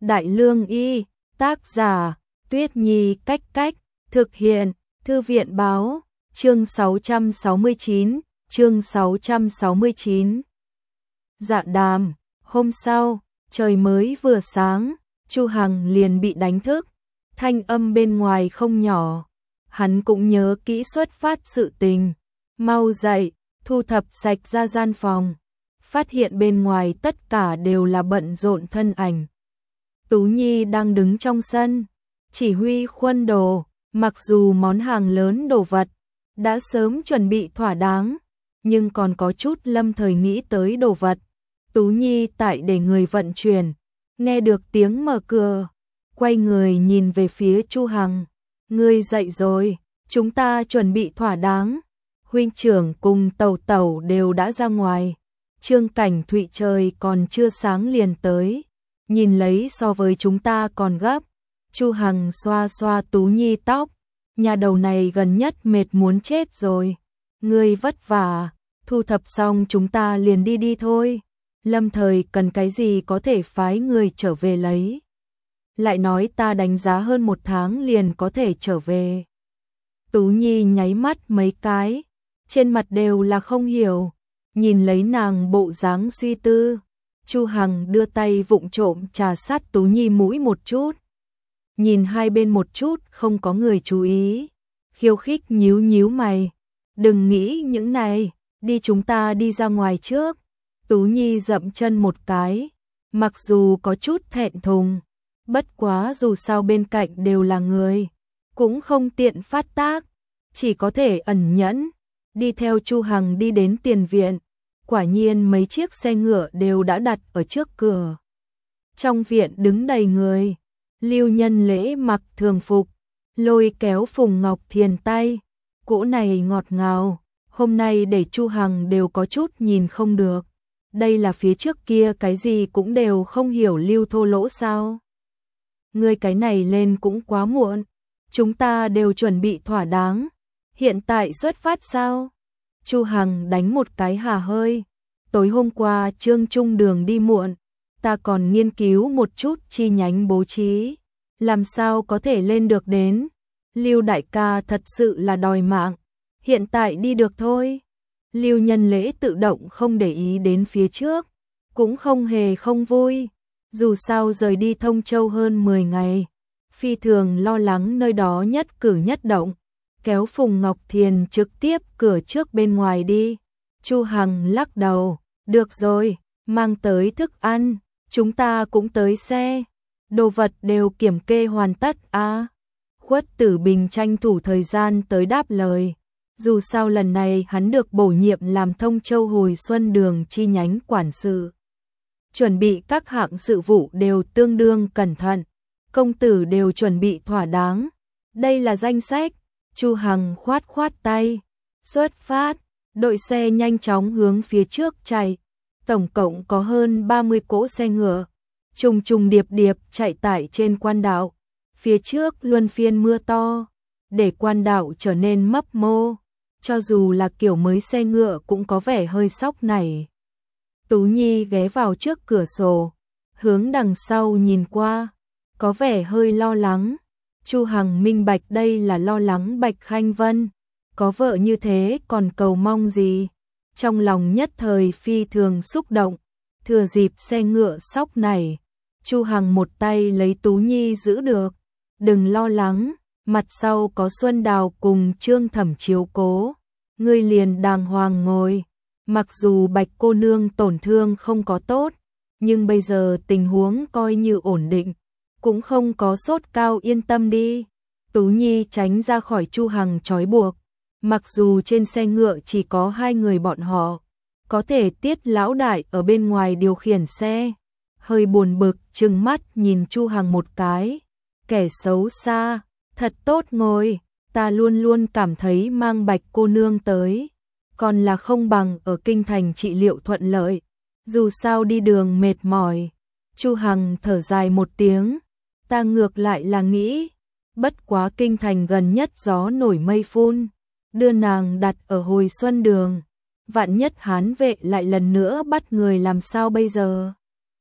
Đại Lương Y, tác giả, Tuyết Nhi Cách Cách, thực hiện, Thư viện Báo, chương 669. Dạ đàm, hôm sau, trời mới vừa sáng, Chu Hằng liền bị đánh thức, thanh âm bên ngoài không nhỏ, hắn cũng nhớ kỹ xuất phát sự tình, mau dậy, thu thập sạch ra gian phòng, phát hiện bên ngoài tất cả đều là bận rộn thân ảnh. Tú Nhi đang đứng trong sân, chỉ huy khuân đồ, mặc dù món hàng lớn đồ vật đã sớm chuẩn bị thỏa đáng, nhưng còn có chút lâm thời nghĩ tới đồ vật. Tú Nhi tại để người vận chuyển, nghe được tiếng mở cửa, quay người nhìn về phía Chu Hằng, ngươi dậy rồi, chúng ta chuẩn bị thỏa đáng. Huynh trưởng cùng Tẩu Tẩu đều đã ra ngoài, Trương Cảnh Thụy trời còn chưa sáng liền tới, nhìn lấy so với chúng ta còn gấp. Chu Hằng xoa xoa Tú Nhi tóc, nhà đầu này gần nhất mệt muốn chết rồi, ngươi vất vả, thu thập xong chúng ta liền đi thôi, lâm thời cần cái gì có thể phái người trở về lấy. Lại nói ta đánh giá hơn 1 tháng liền có thể trở về. Tú Nhi nháy mắt mấy cái, trên mặt đều là không hiểu, nhìn lấy nàng bộ dáng suy tư. Chu Hằng đưa tay vụng trộm trà sát Tú Nhi mũi một chút, nhìn hai bên một chút không có người chú ý, khiêu khích nhíu nhíu mày, đừng nghĩ những này, đi chúng ta đi ra ngoài trước. Tú Nhi dậm chân một cái, mặc dù có chút thẹn thùng, bất quá dù sao bên cạnh đều là người, cũng không tiện phát tác, chỉ có thể ẩn nhẫn, đi theo Chu Hằng đi đến tiền viện. Quả nhiên mấy chiếc xe ngựa đều đã đặt ở trước cửa. Trong viện đứng đầy người, Lưu Nhân Lễ mặc thường phục, lôi kéo Phùng Ngọc Thiền tay, cỗ này ngọt ngào, hôm nay để Chu Hằng đều có chút nhìn không được. Đây là phía trước kia cái gì cũng đều không hiểu Lưu Thô Lỗ sao? Ngươi cái này lên cũng quá muộn, chúng ta đều chuẩn bị thỏa đáng, hiện tại xuất phát sao? Chu Hằng đánh một cái hà hơi, tối hôm qua Trương Trung Đường đi muộn, ta còn nghiên cứu một chút chi nhánh bố trí, làm sao có thể lên được đến. Lưu đại ca thật sự là đòi mạng, hiện tại đi được thôi. Lưu Nhân Lễ tự động không để ý đến phía trước, cũng không hề không vui, dù sao rời đi Thông Châu hơn 10 ngày, phi thường lo lắng nơi đó nhất cử nhất động, kéo Phùng Ngọc Thiền trực tiếp cửa trước bên ngoài đi. Chu Hằng lắc đầu, được rồi, mang tới thức ăn, chúng ta cũng tới xe, đồ vật đều kiểm kê hoàn tất à. Khuất Tử Bình tranh thủ thời gian tới đáp lời, dù sao lần này hắn được bổ nhiệm làm Thông Châu Hồi Xuân Đường chi nhánh quản sự. Chuẩn bị các hạng sự vụ đều tương đương cẩn thận, công tử đều chuẩn bị thỏa đáng. Đây là danh sách. Chu Hằng khoát khoát tay, xuất phát, đội xe nhanh chóng hướng phía trước chạy, tổng cộng có hơn 30 cỗ xe ngựa, trùng trùng điệp điệp chạy tại trên quan đạo, phía trước luân phiên mưa to, để quan đạo trở nên mấp mô, cho dù là kiểu mới xe ngựa cũng có vẻ hơi sóc nảy. Tú Nhi ghé vào trước cửa sổ, hướng đằng sau nhìn qua, có vẻ hơi lo lắng. Chu Hằng minh bạch đây là lo lắng Bạch Khanh Vân, có vợ như thế còn cầu mong gì, trong lòng nhất thời phi thường xúc động, thừa dịp xe ngựa sóc này, Chu Hằng một tay lấy Tú Nhi giữ được, đừng lo lắng, mặt sau có Xuân Đào cùng Trương Thẩm chiếu cố, ngươi liền đàng hoàng ngồi, mặc dù Bạch cô nương tổn thương không có tốt, nhưng bây giờ tình huống coi như ổn định, cũng không có sốt cao, yên tâm đi. Tú Nhi tránh ra khỏi Chu Hằng trói buộc, mặc dù trên xe ngựa chỉ có 2 người bọn họ, có thể Tiết lão đại ở bên ngoài điều khiển xe, hơi buồn bực trừng mắt nhìn Chu Hằng một cái, kẻ xấu xa, thật tốt ngồi, ta luôn luôn cảm thấy mang Bạch cô nương tới, còn là không bằng ở kinh thành trị liệu thuận lợi, dù sao đi đường mệt mỏi. Chu Hằng thở dài một tiếng, ta ngược lại là nghĩ, bất quá kinh thành gần nhất gió nổi mây phun, đưa nàng đặt ở Hồi Xuân Đường, vạn nhất Hán vệ lại lần nữa bắt người làm sao bây giờ.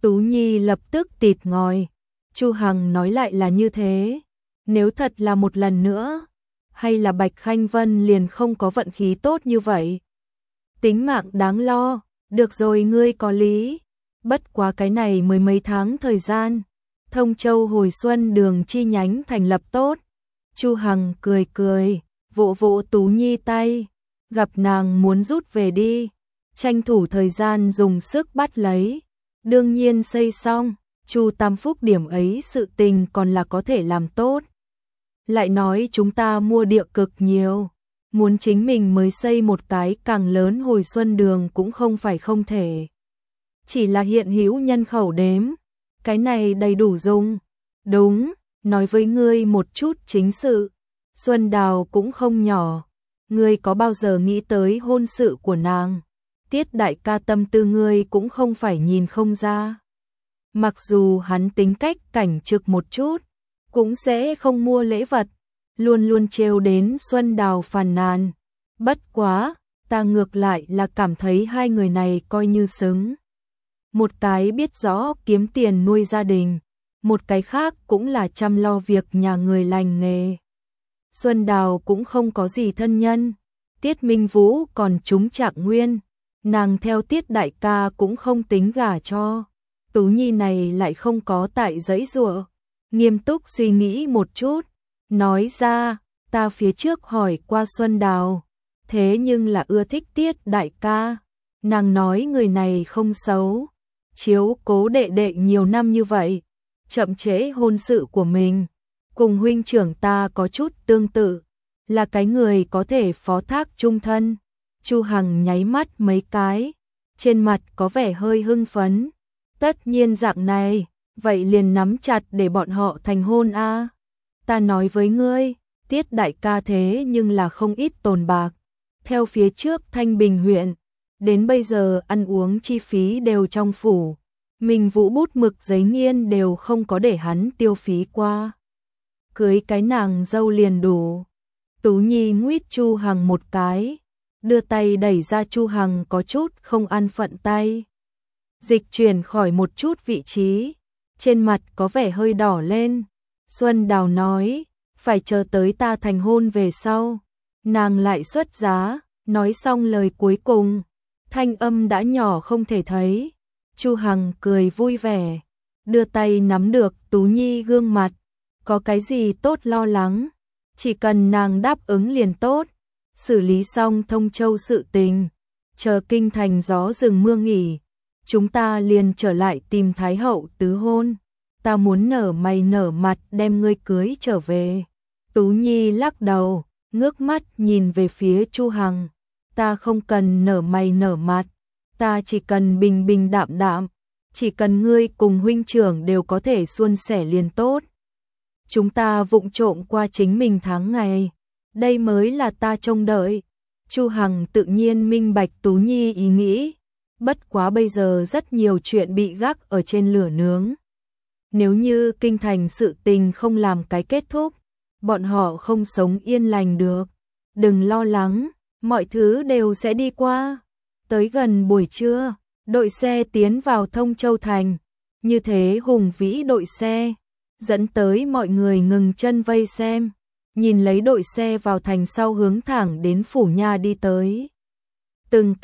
Tú Nhi lập tức tịt ngòi. Chu Hằng nói lại là như thế. Nếu thật là một lần nữa, hay là Bạch Khanh Vân liền không có vận khí tốt như vậy? Tính mạng đáng lo, được rồi ngươi có lý. Bất quá cái này mới mấy tháng thời gian. Thông Châu hồi xuân đường chi nhánh thành lập tốt. Chu Hằng cười cười, vỗ vỗ Tú Nhi tay. Gặp nàng muốn rút về đi. Tranh thủ thời gian dùng sức bắt lấy. Đương nhiên xây xong, Chu Tam Phúc điểm ấy sự tình còn là có thể làm tốt. Lại nói chúng ta mua địa cực nhiều. Muốn chính mình mới xây một cái càng lớn hồi xuân đường cũng không phải không thể. Chỉ là hiện hữu nhân khẩu đếm. Cái này đầy đủ dùng. Đúng, nói với ngươi một chút chính sự. Xuân Đào cũng không nhỏ. Ngươi có bao giờ nghĩ tới hôn sự của nàng? Tiết đại ca tâm tư ngươi cũng không phải nhìn không ra. Mặc dù hắn tính cách cảnh trực một chút, cũng sẽ không mua lễ vật, luôn luôn trêu đến Xuân Đào phàn nàn. Bất quá, ta ngược lại là cảm thấy hai người này coi như xứng. Một cái biết rõ kiếm tiền nuôi gia đình, một cái khác cũng là chăm lo việc nhà người lành nghề. Xuân Đào cũng không có gì thân nhân, Tiết Minh Vũ còn trúng Trạng Nguyên, nàng theo Tiết đại ca cũng không tính gả cho. Tú Nhi này lại không có tại giấy giụa, nghiêm túc suy nghĩ một chút, nói ra, ta phía trước hỏi qua Xuân Đào, thế nhưng là ưa thích Tiết đại ca, nàng nói người này không xấu, chiếu cố đệ đệ nhiều năm như vậy, chậm trễ hôn sự của mình, cùng huynh trưởng ta có chút tương tự, là cái người có thể phó thác chung thân. Chu Hằng nháy mắt mấy cái, trên mặt có vẻ hơi hưng phấn. Tất nhiên dạng này, vậy liền nắm chặt để bọn họ thành hôn a. Ta nói với ngươi, Tiết đại ca thế nhưng là không ít tồn bạc. Theo phía trước Thanh Bình huyện, đến bây giờ ăn uống chi phí đều trong phủ. Mình Vũ bút mực giấy nghiên đều không có để hắn tiêu phí qua. Cưới cái nàng dâu liền đủ. Tú Nhi nguyết Chu Hằng một cái, đưa tay đẩy ra. Chu Hằng có chút không an phận tay. Dịch chuyển khỏi một chút vị trí, trên mặt có vẻ hơi đỏ lên. Xuân Đào nói, phải chờ tới ta thành hôn về sau, nàng lại xuất giá. Nói xong lời cuối cùng, thanh âm đã nhỏ không thể thấy. Chu Hằng cười vui vẻ, đưa tay nắm được Tú Nhi gương mặt. Có cái gì tốt lo lắng, chỉ cần nàng đáp ứng liền tốt. Xử lý xong Thông Châu sự tình, chờ kinh thành gió rừng mưa nghỉ, chúng ta liền trở lại tìm Thái hậu tứ hôn. Ta muốn nở mày nở mặt đem ngươi cưới trở về. Tú Nhi lắc đầu, ngước mắt nhìn về phía Chu Hằng. Ta không cần nở mày nở mặt, ta chỉ cần bình bình đạm đạm, chỉ cần ngươi cùng huynh trưởng đều có thể suôn sẻ liền tốt. Chúng ta vụng trộm qua chính mình tháng ngày, đây mới là ta trông đợi. Chu Hằng tự nhiên minh bạch Tú Nhi ý nghĩ, bất quá bây giờ rất nhiều chuyện bị gác ở trên lửa nướng. Nếu như kinh thành sự tình không làm cái kết thúc, bọn họ không sống yên lành được. Đừng lo lắng, mọi thứ đều sẽ đi qua. Tới gần buổi trưa, đội xe tiến vào Thông Châu thành, như thế hùng vĩ đội xe, dẫn tới mọi người ngừng chân vây xem, nhìn lấy đội xe vào thành sau hướng thẳng đến phủ nha đi tới. Từng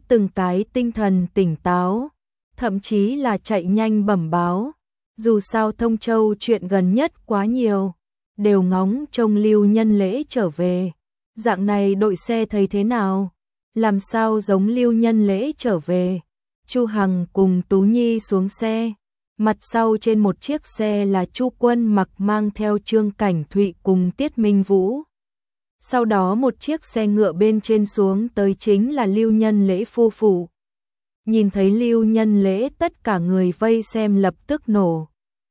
cái tinh thần tỉnh táo, thậm chí là chạy nhanh bẩm báo. Dù sao Thông Châu chuyện gần nhất quá nhiều, đều ngóng trông Lưu Nhân Lễ trở về. Dạng này đội xe thấy thế nào? Làm sao giống Lưu Nhân Lễ trở về? Chu Hằng cùng Tú Nhi xuống xe. Mặt sau trên một chiếc xe là Chu Quân Mặc mang theo Trương Cảnh Thụy cùng Tiết Minh Vũ. Sau đó một chiếc xe ngựa bên trên xuống tới chính là Lưu Nhân Lễ phu phụ. Nhìn thấy Lưu Nhân Lễ, tất cả người vây xem lập tức nổ.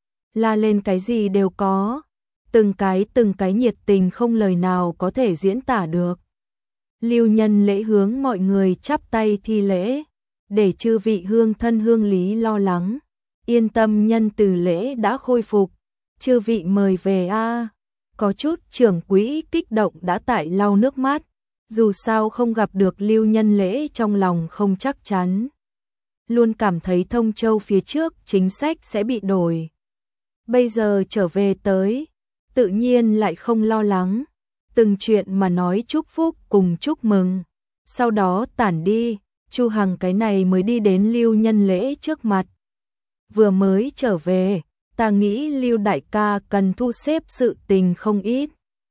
La lên cái gì đều có, từng cái nhiệt tình không lời nào có thể diễn tả được. Lưu Nhân Lễ hướng mọi người chắp tay thi lễ, để chư vị hương thân hương lý lo lắng. Yên tâm, nhân từ lễ đã khôi phục, chư vị mời về a. Có chút trưởng quỹ kích động đã tại lau nước mắt, dù sao không gặp được Lưu Nhân Lễ trong lòng không chắc chắn. luôn cảm thấy Thông Châu phía trước chính sách sẽ bị đổi. Bây giờ trở về tới, tự nhiên lại không lo lắng, từng chuyện mà nói chúc phúc cùng chúc mừng. Sau đó tản đi, Chu Hằng cái này mới đi đến Lưu Nhân Lễ trước mặt. Vừa mới trở về, ta nghĩ Lưu đại ca cần thu xếp sự tình không ít.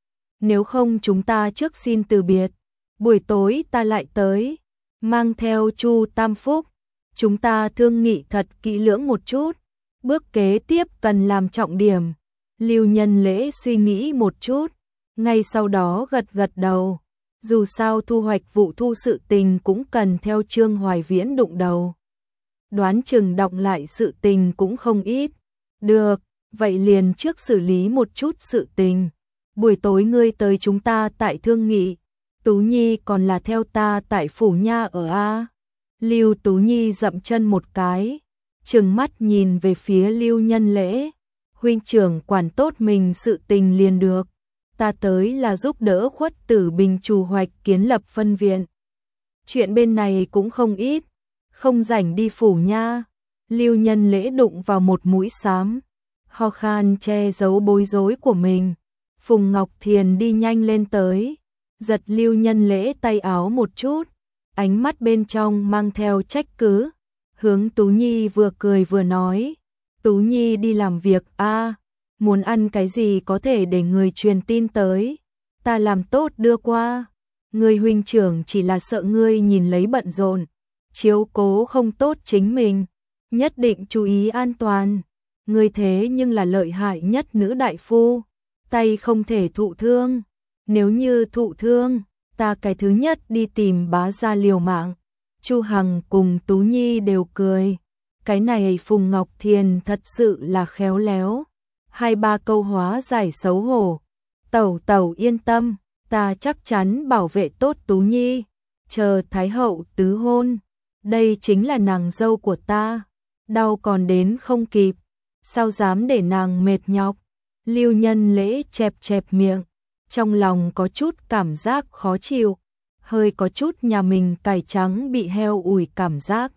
Nếu không chúng ta trước xin từ biệt, buổi tối ta lại tới, mang theo Chu Tam Phúc, chúng ta thương nghị thật kỹ lưỡng một chút, bước kế tiếp cần làm trọng điểm. Lưu Nhân Lễ suy nghĩ một chút, ngay sau đó gật gật đầu, dù sao thu hoạch vụ thu sự tình cũng cần theo Trương Hoài Viễn đụng đầu. Đoán chừng đọng lại sự tình cũng không ít. Được, vậy liền trước xử lý một chút sự tình. Buổi tối ngươi tới chúng ta tại thương nghị. Tú Nhi còn là theo ta tại phủ nha ở A. Lưu Tú Nhi dậm chân một cái, trừng mắt nhìn về phía Lưu Nhân Lễ. Huynh trưởng quản tốt mình sự tình liền được. Ta tới là giúp đỡ Khuất Tử Bình chủ hoạch kiến lập phân viện. Chuyện bên này cũng không ít, không rảnh đi phủ nha. Lưu Nhân Lễ đụng vào một mũi xám, ho khan che giấu bối rối của mình. Phùng Ngọc Thiền đi nhanh lên tới, giật Lưu Nhân Lễ tay áo một chút, ánh mắt bên trong mang theo trách cứ, hướng Tú Nhi vừa cười vừa nói, Tú Nhi đi làm việc a, muốn ăn cái gì có thể để người truyền tin tới, ta làm tốt đưa qua. Người huynh trưởng chỉ là sợ ngươi nhìn lấy bận rộn, chiếu cố không tốt chính mình, nhất định chú ý an toàn. Ngươi thế nhưng là lợi hại nhất nữ đại phu, tay không thể thụ thương, nếu như thụ thương, ta cái thứ nhất đi tìm bá gia liều mạng. Chu Hằng cùng Tú Nhi đều cười, cái này Phùng Ngọc Thiền thật sự là khéo léo, 2-3 câu hóa giải xấu hổ. Tẩu tẩu yên tâm, ta chắc chắn bảo vệ tốt Tú Nhi, chờ Thái hậu tứ hôn, đây chính là nàng dâu của ta, đau còn đến không kịp, sao dám để nàng mệt nhọc. Lưu Nhân Lễ chẹp chẹp miệng, trong lòng có chút cảm giác khó chịu, hơi có chút nhà mình cải trắng bị heo ủi cảm giác.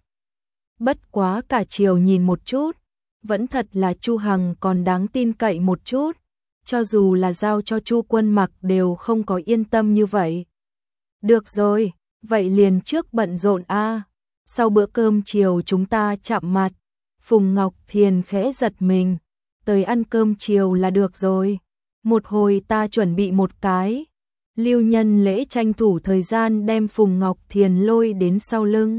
Bất quá cả chiều nhìn một chút, vẫn thật là Chu Hằng còn đáng tin cậy một chút, cho dù là giao cho Chu Quân Mặc đều không có yên tâm như vậy. Được rồi, vậy liền trước bận rộn a, sau bữa cơm chiều chúng ta chạm mặt. Phùng Ngọc Thiền khẽ giật mình, tới ăn cơm chiều là được rồi, một hồi ta chuẩn bị một cái. Lưu Nhân Lễ tranh thủ thời gian đem Phùng Ngọc Thiền lôi đến sau lưng.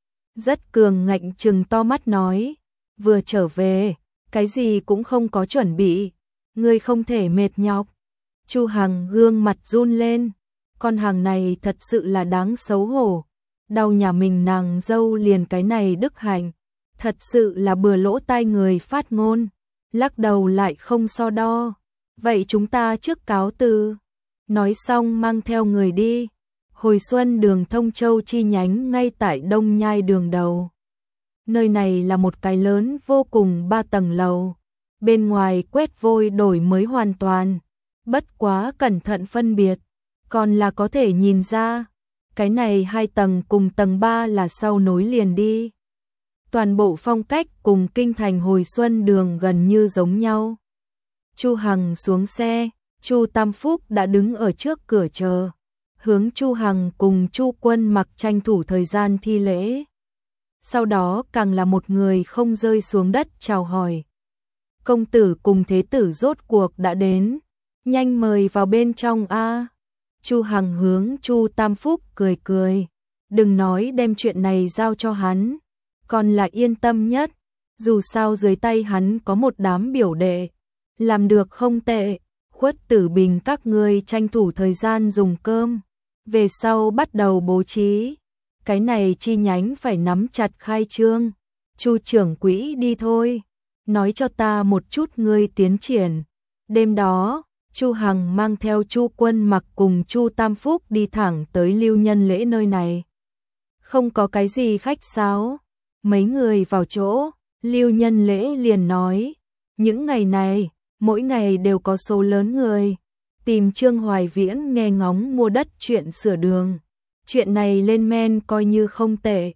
Rất cường ngạnh trừng to mắt nói, vừa trở về, cái gì cũng không có chuẩn bị, ngươi không thể mệt nhọc. Chu Hằng gương mặt run lên, con hàng này thật sự là đáng xấu hổ, đau nhà mình nàng dâu liền cái này đức hạnh, thật sự là bừa lỗ tai người phát ngôn, lắc đầu lại không so đo. Vậy chúng ta trước cáo từ. Nói xong mang theo người đi. Hồi xuân đường Thông Châu chi nhánh ngay tại Đông Nhai đường đầu. Nơi này là một cái lớn vô cùng 3 tầng lầu. Bên ngoài quét vôi đổi mới hoàn toàn. Bất quá cẩn thận phân biệt, còn là có thể nhìn ra. Cái này 2 tầng cùng tầng 3 là sau nối liền đi. Toàn bộ phong cách cùng kinh thành hồi xuân đường gần như giống nhau. Chu Hằng xuống xe, Chu Tam Phúc đã đứng ở trước cửa chờ, hướng Chu Hằng cùng Chu Quân Mặc tranh thủ thời gian thi lễ. Sau đó càng là một người không rơi xuống đất chào hỏi. Công tử cùng thế tử rốt cuộc đã đến, nhanh mời vào bên trong a. Chu Hằng hướng Chu Tam Phúc cười cười, đừng nói đem chuyện này giao cho hắn, còn là yên tâm nhất, dù sao dưới tay hắn có một đám biểu đệ, làm được không tệ. Khuất Tử Bình các ngươi tranh thủ thời gian dùng cơm, về sau bắt đầu bố trí, cái này chi nhánh phải nắm chặt khai trương. Chu trưởng quỹ đi thôi, nói cho ta một chút ngươi tiến triển. Đêm đó, Chu Hằng mang theo Chu Quân Mặc cùng Chu Tam Phúc đi thẳng tới Lưu Nhân Lễ nơi này. Không có cái gì khách sáo, mấy người vào chỗ, Lưu Nhân Lễ liền nói, những ngày này, mỗi ngày đều có số lớn người tìm Trương Hoài Viễn nghe ngóng mua đất chuyện sửa đường. Chuyện này lên men coi như không tệ,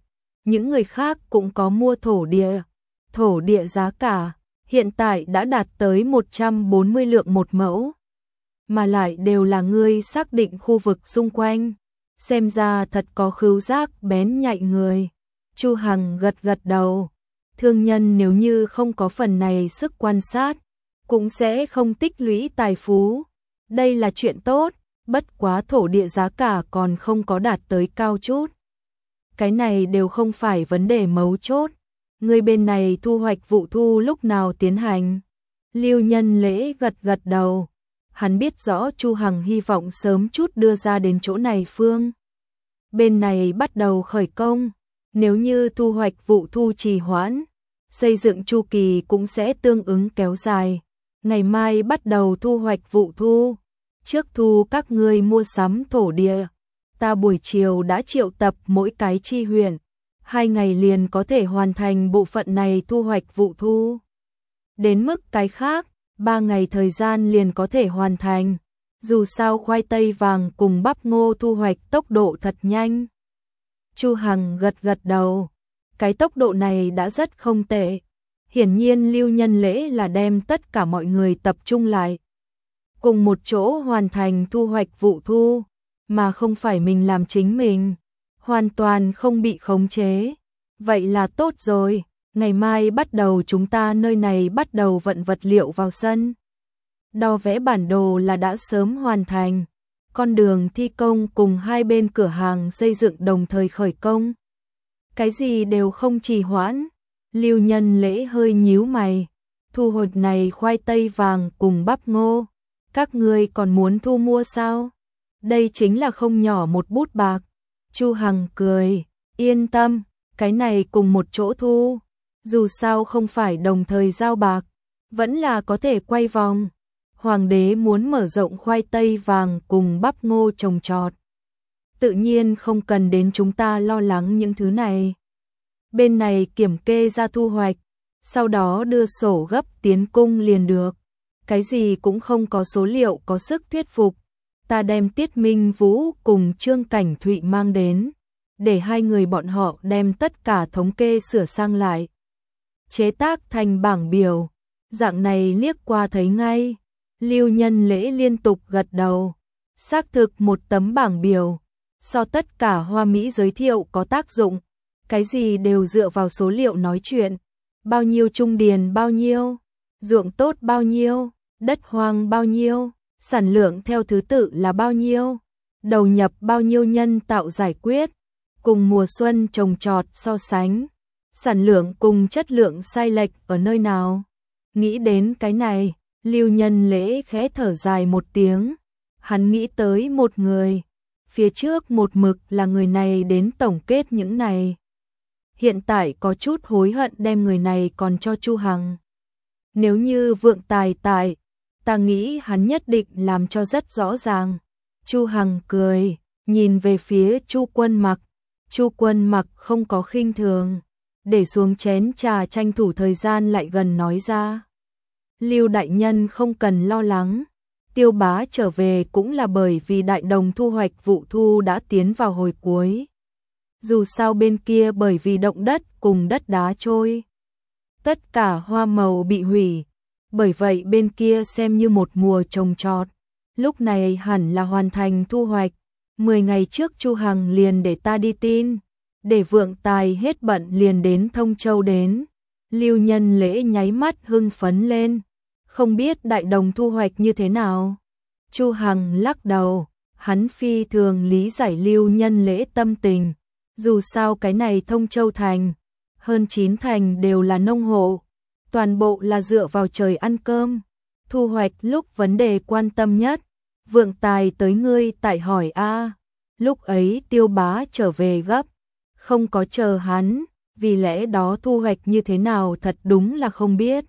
những người khác cũng có mua thổ địa. Thổ địa giá cả hiện tại đã đạt tới 140 lượng một mẫu, mà lại đều là ngươi xác định khu vực xung quanh. Xem ra thật có khứu giác bén nhạy người. Chu Hằng gật gật đầu. Thương nhân nếu như không có phần này sức quan sát, cũng sẽ không tích lũy tài phú. Đây là chuyện tốt, bất quá thổ địa giá cả còn không có đạt tới cao chút. Cái này đều không phải vấn đề mấu chốt. Người bên này thu hoạch vụ thu lúc nào tiến hành? Lưu Nhân Lễ gật gật đầu. Hắn biết rõ Chu Hằng hy vọng sớm chút đưa ra đến chỗ này phương. Bên này bắt đầu khởi công. Nếu như thu hoạch vụ thu trì hoãn, xây dựng chu kỳ cũng sẽ tương ứng kéo dài. Ngày mai bắt đầu thu hoạch vụ thu. Trước thu các ngươi mua sắm thổ địa. Ta buổi chiều đã triệu tập mỗi cái chi huyện. 2 ngày liền có thể hoàn thành bộ phận này thu hoạch vụ thu. Đến mức cái khác, 3 ngày thời gian liền có thể hoàn thành. Dù sao khoai tây vàng cùng bắp ngô thu hoạch tốc độ thật nhanh. Chu Hằng gật gật đầu. Cái tốc độ này đã rất không tệ. Hiển nhiên Lưu Nhân Lễ là đem tất cả mọi người tập trung lại, cùng một chỗ hoàn thành thu hoạch vụ thu, mà không phải mình làm chính mình, hoàn toàn không bị khống chế. Vậy là tốt rồi, ngày mai bắt đầu chúng ta nơi này bắt đầu vận vật liệu vào sân. Đo vẽ bản đồ là đã sớm hoàn thành, con đường thi công cùng hai bên cửa hàng xây dựng đồng thời khởi công. Cái gì đều không trì hoãn. Lưu Nhân Lễ hơi nhíu mày. Thu hoạch này khoai tây vàng cùng bắp ngô, các ngươi còn muốn thu mua sao? Đây chính là không nhỏ một bút bạc. Chu Hằng cười, yên tâm, cái này cùng một chỗ thu. Dù sao không phải đồng thời giao bạc, vẫn là có thể quay vòng. Hoàng đế muốn mở rộng khoai tây vàng cùng bắp ngô trồng trọt, tự nhiên không cần đến chúng ta lo lắng những thứ này. Bên này kiểm kê ra thu hoạch, sau đó đưa sổ gấp tiến cung liền được. Cái gì cũng không có số liệu có sức thuyết phục. Ta đem Tiết Minh Vũ cùng Trương Cảnh Thụy mang đến, để hai người bọn họ đem tất cả thống kê sửa sang lại, chế tác thành bảng biểu. Dạng này liếc qua thấy ngay. Lưu Nhân Lễ liên tục gật đầu. Xác thực một tấm bảng biểu, so tất cả hoa mỹ giới thiệu có tác dụng. Cái gì đều dựa vào số liệu nói chuyện. Bao nhiêu trung điền bao nhiêu, ruộng tốt bao nhiêu, đất hoang bao nhiêu, sản lượng theo thứ tự là bao nhiêu, đầu nhập bao nhiêu nhân tạo giải quyết, cùng mùa xuân trồng trọt so sánh, sản lượng cùng chất lượng sai lệch ở nơi nào. Nghĩ đến cái này, Lưu Nhân Lễ khẽ thở dài một tiếng. Hắn nghĩ tới một người, phía trước một mực là người này đến tổng kết những này. Hiện tại có chút hối hận đem người này còn cho Chu Hằng. Nếu như Vượng Tài tại, ta nghĩ hắn nhất định làm cho rất rõ ràng. Chu Hằng cười, nhìn về phía Chu Quân Mặc. Chu Quân Mặc không có khinh thường, để xuống chén trà tranh thủ thời gian lại gần nói ra. Lưu đại nhân không cần lo lắng, Tiêu bá trở về cũng là bởi vì đại đồng thu hoạch vụ thu đã tiến vào hồi cuối. Dù sao bên kia bởi vì động đất cùng đất đá trôi, tất cả hoa màu bị hủy, bởi vậy bên kia xem như một mùa trồng trọt. Lúc này hẳn là hoàn thành thu hoạch. 10 ngày trước Chu Hằng liền để ta đi tin, để Vượng Tài hết bận liền đến Thông Châu đến. Lưu Nhân Lễ nháy mắt hưng phấn lên, không biết đại đồng thu hoạch như thế nào. Chu Hằng lắc đầu, hắn phi thường lý giải Lưu Nhân Lễ tâm tình. Dù sao cái này Thông Châu thành, hơn 9 thành đều là nông hộ, toàn bộ là dựa vào trời ăn cơm. Thu hoạch lúc vấn đề quan tâm nhất, Vượng Tài tới ngươi tại hỏi a. Lúc ấy Tiêu bá trở về gấp, không có chờ hắn, vì lẽ đó thu hoạch như thế nào thật đúng là không biết.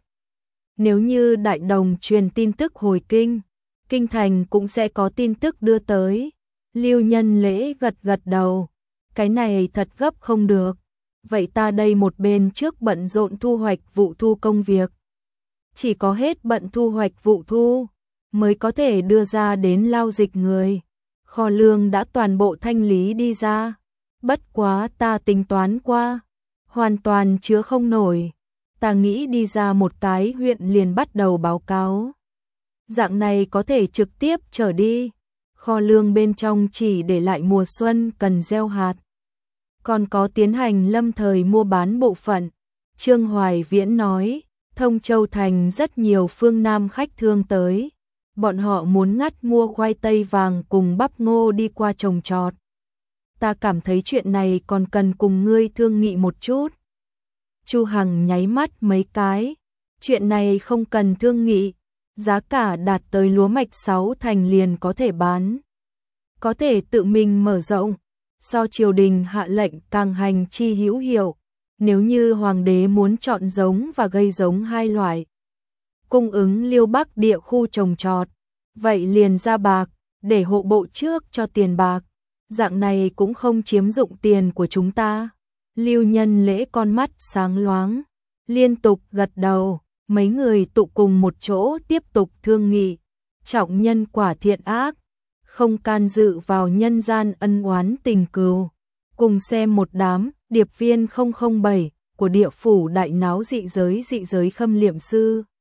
Nếu như đại đồng truyền tin tức hồi kinh, kinh thành cũng sẽ có tin tức đưa tới. Lưu Nhân Lễ gật gật đầu, cái này thật gấp không được. Vậy ta đây một bên trước bận rộn thu hoạch vụ thu công việc. Chỉ có hết bận thu hoạch vụ thu, mới có thể đưa ra đến lao dịch người. Kho lương đã toàn bộ thanh lý đi ra. Bất quá ta tính toán qua, hoàn toàn chứa không nổi. Ta nghĩ đi ra một cái huyện liền bắt đầu báo cáo. Dạng này có thể trực tiếp trở đi. Kho lương bên trong chỉ để lại mùa xuân cần gieo hạt. Còn có tiến hành lâm thời mua bán bộ phận. Trương Hoài Viễn nói, Thông Châu Thành rất nhiều phương Nam khách thương tới. Bọn họ muốn ngắt mua khoai tây vàng cùng bắp ngô đi qua trồng trọt. Ta cảm thấy chuyện này còn cần cùng ngươi thương nghị một chút. Chu Hằng nháy mắt mấy cái. Chuyện này không cần thương nghị. Giá cả đạt tới lúa mạch 6 thành liền có thể bán. Có thể tự mình mở rộng. So triều đình hạ lệnh càng hành chi hữu hiệu. Nếu như hoàng đế muốn chọn giống và gây giống hai loại, cung ứng Liêu Bắc địa khu trồng trọt, vậy liền ra bạc, để hộ bộ trước cho tiền bạc. Dạng này cũng không chiếm dụng tiền của chúng ta. Lưu Nhân Lễ con mắt sáng loáng, liên tục gật đầu. Mấy người tụ cùng một chỗ tiếp tục thương nghị. Trọng nhân quả thiện ác, không can dự vào nhân gian ân oán tình cừu. Cùng xem một đám điệp viên 007 của địa phủ đại náo dị giới khâm liệm sư.